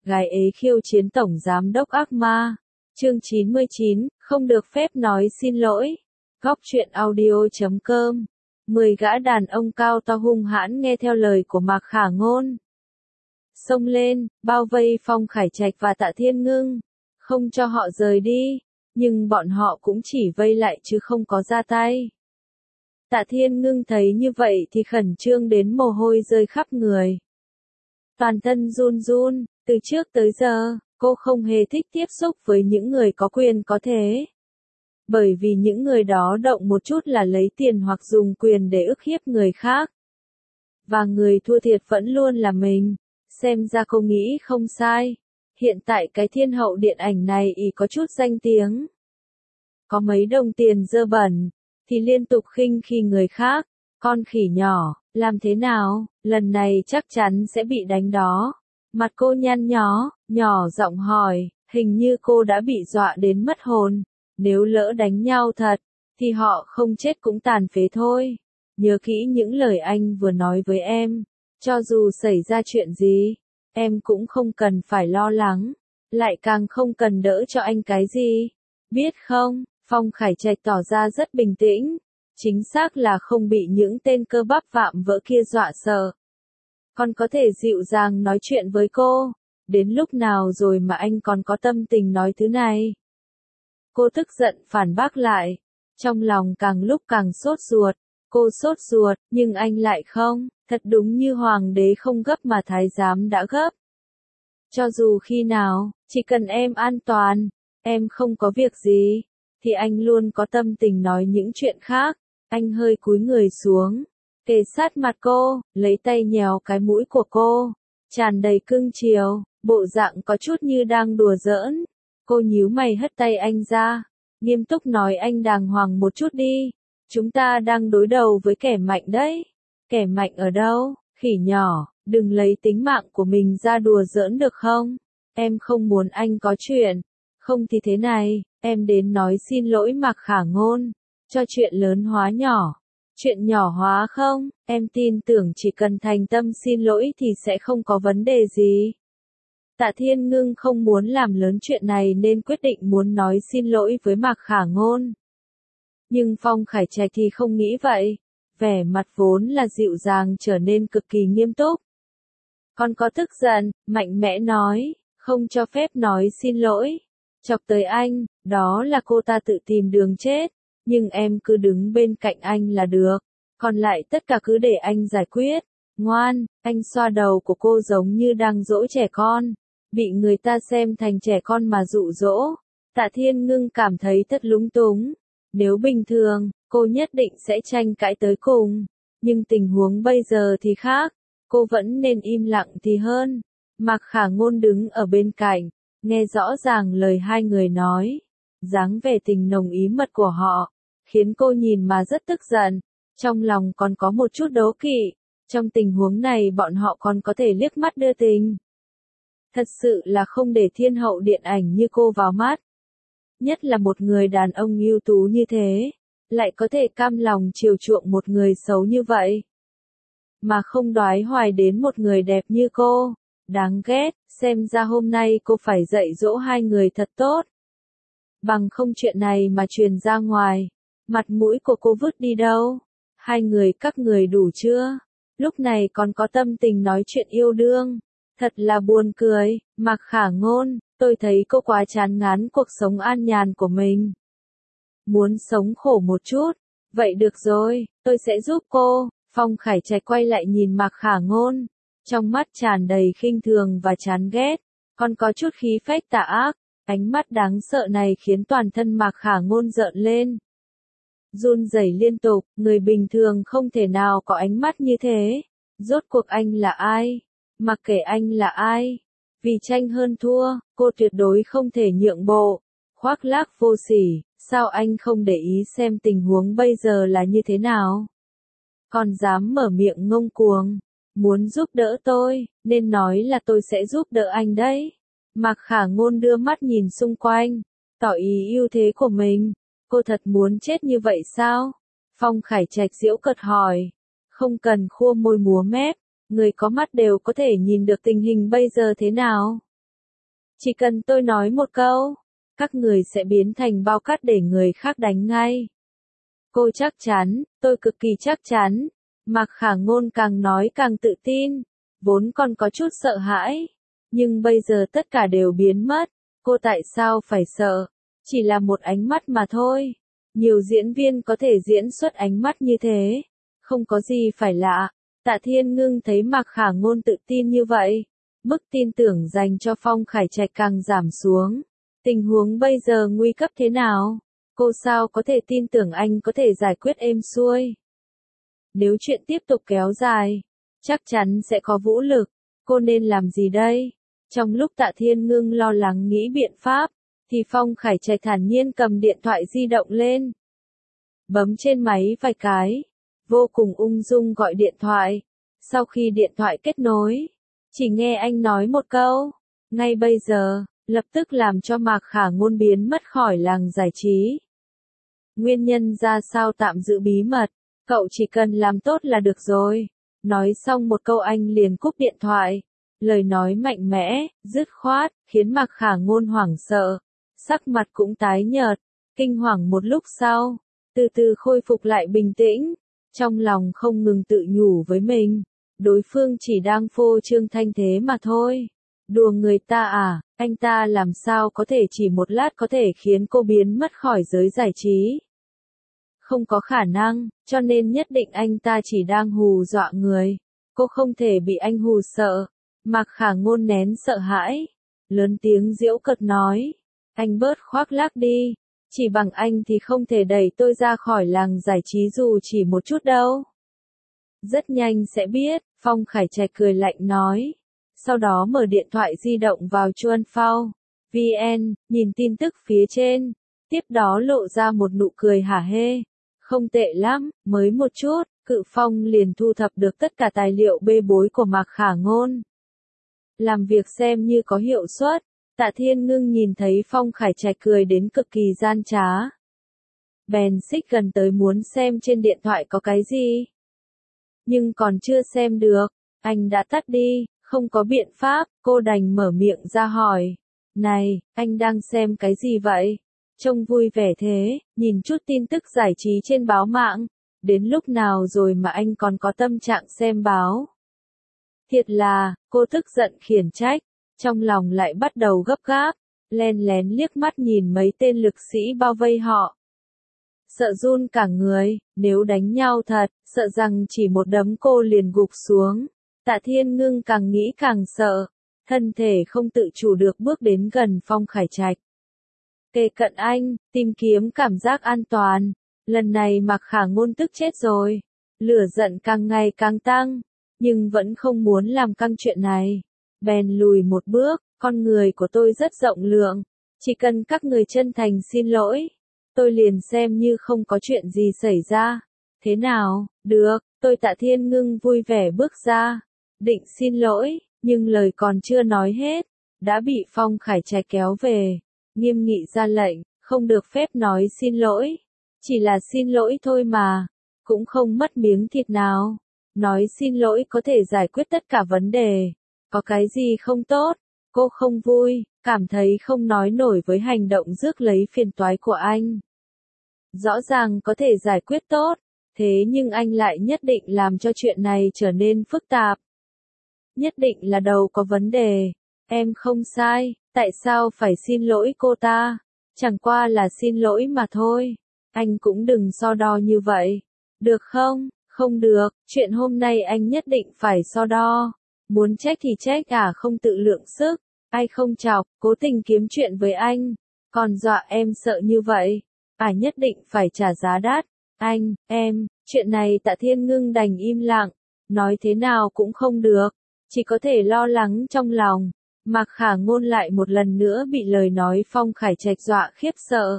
gái ế khiêu chiến tổng giám đốc ác ma. Chương 99, không được phép nói xin lỗi. Góc truyện audio.com. 10 gã đàn ông cao to hung hãn nghe theo lời của Mạc Khả Ngôn. Xông lên, bao vây Phong Khải Trạch và Tạ Thiên Ngưng. Không cho họ rời đi, nhưng bọn họ cũng chỉ vây lại chứ không có ra tay. Tạ Thiên Ngưng thấy như vậy thì khẩn trương đến mồ hôi rơi khắp người. Toàn thân run run, từ trước tới giờ, cô không hề thích tiếp xúc với những người có quyền có thế. Bởi vì những người đó động một chút là lấy tiền hoặc dùng quyền để ức hiếp người khác. Và người thua thiệt vẫn luôn là mình. Xem ra cô nghĩ không sai. Hiện tại cái thiên hậu điện ảnh này ý có chút danh tiếng. Có mấy đồng tiền dơ bẩn, thì liên tục khinh khi người khác. Con khỉ nhỏ, làm thế nào, lần này chắc chắn sẽ bị đánh đó. Mặt cô nhăn nhó, nhỏ giọng hỏi, hình như cô đã bị dọa đến mất hồn. Nếu lỡ đánh nhau thật, thì họ không chết cũng tàn phế thôi. Nhớ kỹ những lời anh vừa nói với em. Cho dù xảy ra chuyện gì, em cũng không cần phải lo lắng. Lại càng không cần đỡ cho anh cái gì. Biết không, Phong Khải Trạch tỏ ra rất bình tĩnh. Chính xác là không bị những tên cơ bắp vạm vỡ kia dọa sợ. Còn có thể dịu dàng nói chuyện với cô. Đến lúc nào rồi mà anh còn có tâm tình nói thứ này? Cô tức giận phản bác lại. Trong lòng càng lúc càng sốt ruột. Cô sốt ruột, nhưng anh lại không. Thật đúng như hoàng đế không gấp mà thái giám đã gấp. Cho dù khi nào, chỉ cần em an toàn, em không có việc gì, thì anh luôn có tâm tình nói những chuyện khác. Anh hơi cúi người xuống, kề sát mặt cô, lấy tay nhéo cái mũi của cô, tràn đầy cưng chiều, bộ dạng có chút như đang đùa giỡn. Cô nhíu mày hất tay anh ra, nghiêm túc nói anh đàng hoàng một chút đi. Chúng ta đang đối đầu với kẻ mạnh đấy. Kẻ mạnh ở đâu, khỉ nhỏ, đừng lấy tính mạng của mình ra đùa giỡn được không? Em không muốn anh có chuyện. Không thì thế này, em đến nói xin lỗi Mạc Khả Ngôn. Cho chuyện lớn hóa nhỏ. Chuyện nhỏ hóa không, em tin tưởng chỉ cần thành tâm xin lỗi thì sẽ không có vấn đề gì. Tạ Thiên Ngưng không muốn làm lớn chuyện này nên quyết định muốn nói xin lỗi với Mạc Khả Ngôn. Nhưng Phong Khải Trạch thì không nghĩ vậy. Vẻ mặt vốn là dịu dàng trở nên cực kỳ nghiêm túc. Còn có tức giận, mạnh mẽ nói, không cho phép nói xin lỗi. Chọc tới anh, đó là cô ta tự tìm đường chết. Nhưng em cứ đứng bên cạnh anh là được. Còn lại tất cả cứ để anh giải quyết. Ngoan, anh xoa đầu của cô giống như đang dỗ trẻ con. Bị người ta xem thành trẻ con mà dụ dỗ. Tạ Thiên Ngưng cảm thấy thật lúng túng. Nếu bình thường, cô nhất định sẽ tranh cãi tới cùng. Nhưng tình huống bây giờ thì khác. Cô vẫn nên im lặng thì hơn. Mạc Khả Ngôn đứng ở bên cạnh, nghe rõ ràng lời hai người nói. Dáng vẻ tình nồng ý mật của họ, khiến cô nhìn mà rất tức giận. Trong lòng còn có một chút đố kỵ. Trong tình huống này bọn họ còn có thể liếc mắt đưa tình. Thật sự là không để thiên hậu điện ảnh như cô vào mắt. Nhất là một người đàn ông ưu tú như thế, lại có thể cam lòng chiều chuộng một người xấu như vậy. Mà không đoái hoài đến một người đẹp như cô. Đáng ghét, xem ra hôm nay cô phải dạy dỗ hai người thật tốt. Bằng không chuyện này mà truyền ra ngoài, mặt mũi của cô vứt đi đâu? Hai người các người đủ chưa? Lúc này còn có tâm tình nói chuyện yêu đương. Thật là buồn cười, Mạc Khả Ngôn, tôi thấy cô quá chán ngán cuộc sống an nhàn của mình. Muốn sống khổ một chút, vậy được rồi, tôi sẽ giúp cô. Phong Khải Trạch quay lại nhìn Mạc Khả Ngôn, trong mắt tràn đầy khinh thường và chán ghét, còn có chút khí phách tà ác. Ánh mắt đáng sợ này khiến toàn thân Mạc Khả Ngôn rợn lên. Run rẩy liên tục, người bình thường không thể nào có ánh mắt như thế. Rốt cuộc anh là ai? Mặc kệ anh là ai, vì tranh hơn thua, cô tuyệt đối không thể nhượng bộ. Khoác lác vô sỉ, sao anh không để ý xem tình huống bây giờ là như thế nào? Còn dám mở miệng ngông cuồng, muốn giúp đỡ tôi, nên nói là tôi sẽ giúp đỡ anh đấy. Mạc Khả Ngôn đưa mắt nhìn xung quanh, tỏ ý ưu thế của mình. Cô thật muốn chết như vậy sao? Phong Khải Trạch giễu cợt hỏi. Không cần khua môi múa mép, người có mắt đều có thể nhìn được tình hình bây giờ thế nào. Chỉ cần tôi nói một câu, các người sẽ biến thành bao cát để người khác đánh ngay. Cô chắc chắn, tôi cực kỳ chắc chắn. Mạc Khả Ngôn càng nói càng tự tin, vốn còn có chút sợ hãi. Nhưng bây giờ tất cả đều biến mất, cô tại sao phải sợ? Chỉ là một ánh mắt mà thôi. Nhiều diễn viên có thể diễn xuất ánh mắt như thế. Không có gì phải lạ. Tạ Thiên Ngưng thấy Mạc Khả Ngôn tự tin như vậy. Mức tin tưởng dành cho Phong Khải Trạch càng giảm xuống. Tình huống bây giờ nguy cấp thế nào? Cô sao có thể tin tưởng anh có thể giải quyết êm xuôi? Nếu chuyện tiếp tục kéo dài, chắc chắn sẽ có vũ lực. Cô nên làm gì đây? Trong lúc Tạ Thiên Ngưng lo lắng nghĩ biện pháp, thì Phong Khải Trạch thản nhiên cầm điện thoại di động lên. Bấm trên máy vài cái, vô cùng ung dung gọi điện thoại. Sau khi điện thoại kết nối, chỉ nghe anh nói một câu, ngay bây giờ, lập tức làm cho Mạc Khả Ngôn biến mất khỏi làng giải trí. Nguyên nhân ra sao tạm giữ bí mật, cậu chỉ cần làm tốt là được rồi. Nói xong một câu anh liền cúp điện thoại. Lời nói mạnh mẽ, dứt khoát, khiến Mạc Khả Ngôn hoảng sợ. Sắc mặt cũng tái nhợt, kinh hoàng một lúc sau, từ từ khôi phục lại bình tĩnh. Trong lòng không ngừng tự nhủ với mình, đối phương chỉ đang phô trương thanh thế mà thôi. Đùa người ta à, anh ta làm sao có thể chỉ một lát có thể khiến cô biến mất khỏi giới giải trí. Không có khả năng, cho nên nhất định anh ta chỉ đang hù dọa người. Cô không thể bị anh hù sợ. Mạc Khả Ngôn nén sợ hãi, lớn tiếng giễu cợt nói. Anh bớt khoác lác đi, chỉ bằng anh thì không thể đẩy tôi ra khỏi làng giải trí dù chỉ một chút đâu. Rất nhanh sẽ biết, Phong Khải Trạch cười lạnh nói. Sau đó mở điện thoại di động vào Chuan Phao VN, nhìn tin tức phía trên, tiếp đó lộ ra một nụ cười hả hê. Không tệ lắm, mới một chút, Cự Phong liền thu thập được tất cả tài liệu bê bối của Mạc Khả Ngôn. Làm việc xem như có hiệu suất. Tạ Thiên Ngưng nhìn thấy Phong Khải Trạch cười đến cực kỳ gian trá. Bèn xích gần tới muốn xem trên điện thoại có cái gì. Nhưng còn chưa xem được, anh đã tắt đi, không có biện pháp, cô đành mở miệng ra hỏi. Này, anh đang xem cái gì vậy? Trông vui vẻ thế, nhìn chút tin tức giải trí trên báo mạng. Đến lúc nào rồi mà anh còn có tâm trạng xem báo? Thiệt là, cô tức giận khiển trách, trong lòng lại bắt đầu gấp gáp, len lén liếc mắt nhìn mấy tên lực sĩ bao vây họ. Sợ run cả người, nếu đánh nhau thật, sợ rằng chỉ một đấm cô liền gục xuống. Tạ Thiên Ngưng càng nghĩ càng sợ, thân thể không tự chủ được bước đến gần Phong Khải Trạch. Kề cận anh, tìm kiếm cảm giác an toàn. Lần này Mạc Khả Ngôn tức chết rồi. Lửa giận càng ngày càng tăng, nhưng vẫn không muốn làm căng chuyện này. Bèn lùi một bước, con người của tôi rất rộng lượng. Chỉ cần các người chân thành xin lỗi, tôi liền xem như không có chuyện gì xảy ra. Thế nào, được, tôi Tạ Thiên Ngưng vui vẻ bước ra. Định xin lỗi, nhưng lời còn chưa nói hết, đã bị Phong Khải Trạch kéo về. Nghiêm nghị ra lệnh, không được phép nói xin lỗi. Chỉ là xin lỗi thôi mà, cũng không mất miếng thịt nào. Nói xin lỗi có thể giải quyết tất cả vấn đề. Có cái gì không tốt? Cô không vui, cảm thấy không nói nổi với hành động rước lấy phiền toái của anh. Rõ ràng có thể giải quyết tốt, thế nhưng anh lại nhất định làm cho chuyện này trở nên phức tạp. Nhất định là đầu có vấn đề. Em không sai, tại sao phải xin lỗi cô ta? Chẳng qua là xin lỗi mà thôi. Anh cũng đừng so đo như vậy. Được không? Không được, chuyện hôm nay anh nhất định phải so đo. Muốn trách thì trách không tự lượng sức. Ai không chọc, cố tình kiếm chuyện với anh. Còn dọa em sợ như vậy. Nhất định phải trả giá đắt. Anh, em, chuyện này Tạ Thiên Ngưng đành im lặng. Nói thế nào cũng không được. Chỉ có thể lo lắng trong lòng. Mạc Khả Ngôn lại một lần nữa bị lời nói Phong Khải Trạch dọa khiếp sợ.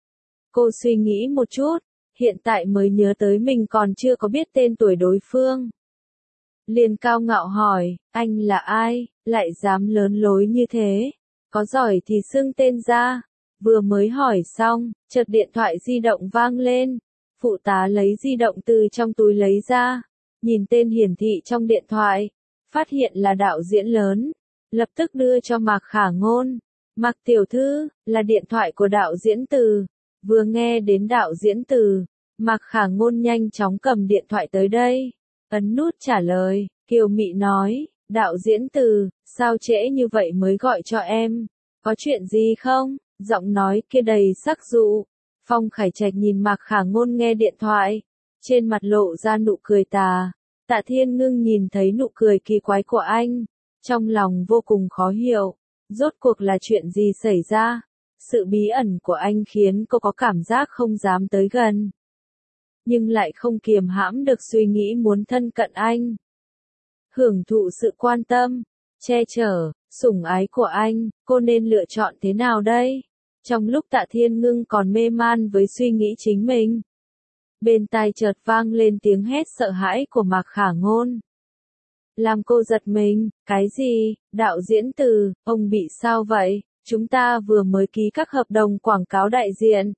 Cô suy nghĩ một chút, hiện tại mới nhớ tới mình còn chưa có biết tên tuổi đối phương. Liền cao ngạo hỏi, anh là ai, lại dám lớn lối như thế? Có giỏi thì xưng tên ra. Vừa mới hỏi xong, chợt điện thoại di động vang lên. Phụ tá lấy di động từ trong túi lấy ra. Nhìn tên hiển thị trong điện thoại. Phát hiện là đạo diễn lớn. lập tức đưa cho Mạc Khả Ngôn. Mạc tiểu thư, là điện thoại của đạo diễn Từ. Vừa nghe đến đạo diễn Từ, Mạc Khả Ngôn nhanh chóng cầm điện thoại tới đây. Ấn nút trả lời, Kiều Mị nói, đạo diễn Từ, sao trễ như vậy mới gọi cho em? Có chuyện gì không? Giọng nói kia đầy sắc dụ. Phong Khải Trạch nhìn Mạc Khả Ngôn nghe điện thoại, trên mặt lộ ra nụ cười tà. Tạ Thiên Ngưng nhìn thấy nụ cười kỳ quái của anh, trong lòng vô cùng khó hiểu. Rốt cuộc là chuyện gì xảy ra? Sự bí ẩn của anh khiến cô có cảm giác không dám tới gần, nhưng lại không kiềm hãm được suy nghĩ muốn thân cận anh. Hưởng thụ sự quan tâm, che chở, sủng ái của anh, cô nên lựa chọn thế nào đây? Trong lúc Tạ Thiên Ngưng còn mê man với suy nghĩ chính mình, bên tai chợt vang lên tiếng hét sợ hãi của Mạc Khả Ngôn. Làm cô giật mình, cái gì? Đạo diễn Từ, ông bị sao vậy? Chúng ta vừa mới ký các hợp đồng quảng cáo đại diện.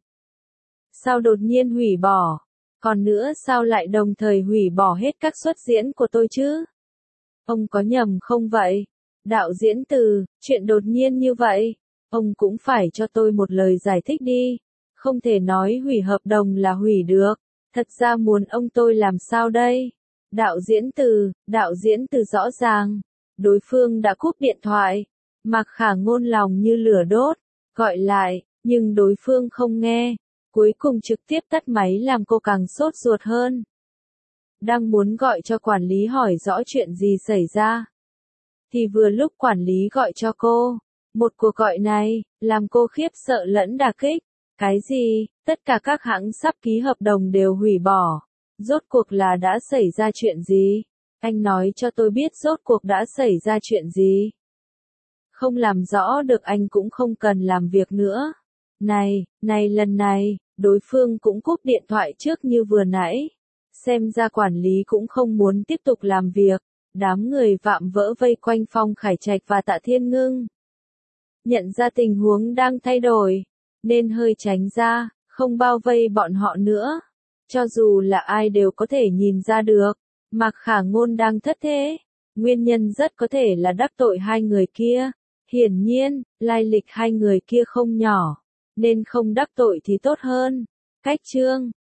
Sao đột nhiên hủy bỏ? Còn nữa sao lại đồng thời hủy bỏ hết các suất diễn của tôi chứ? Ông có nhầm không vậy? Đạo diễn Từ, chuyện đột nhiên như vậy, ông cũng phải cho tôi một lời giải thích đi. Không thể nói hủy hợp đồng là hủy được. Thật ra muốn ông tôi làm sao đây? Đạo diễn Từ rõ ràng. Đối phương đã cúp điện thoại. Mạc Khả Ngôn lòng như lửa đốt. Gọi lại, nhưng đối phương không nghe. Cuối cùng trực tiếp tắt máy làm cô càng sốt ruột hơn. Đang muốn gọi cho quản lý hỏi rõ chuyện gì xảy ra, thì vừa lúc quản lý gọi cho cô. Một cuộc gọi này, làm cô khiếp sợ lẫn đả kích. Cái gì? Tất cả các hãng sắp ký hợp đồng đều hủy bỏ. Rốt cuộc là đã xảy ra chuyện gì? Anh nói cho tôi biết rốt cuộc đã xảy ra chuyện gì. Không làm rõ được anh cũng không cần làm việc nữa. Lần này, đối phương cũng cúp điện thoại trước như vừa nãy. Xem ra quản lý cũng không muốn tiếp tục làm việc. Đám người vạm vỡ vây quanh Phong Khải Trạch và Tạ Thiên Ngưng. Nhận ra tình huống đang thay đổi, nên hơi tránh ra, không bao vây bọn họ nữa. Cho dù là ai đều có thể nhìn ra được, Mạc Khả Ngôn đang thất thế. Nguyên nhân rất có thể là đắc tội hai người kia. Hiển nhiên, lai lịch hai người kia không nhỏ, nên không đắc tội thì tốt hơn. Cách chương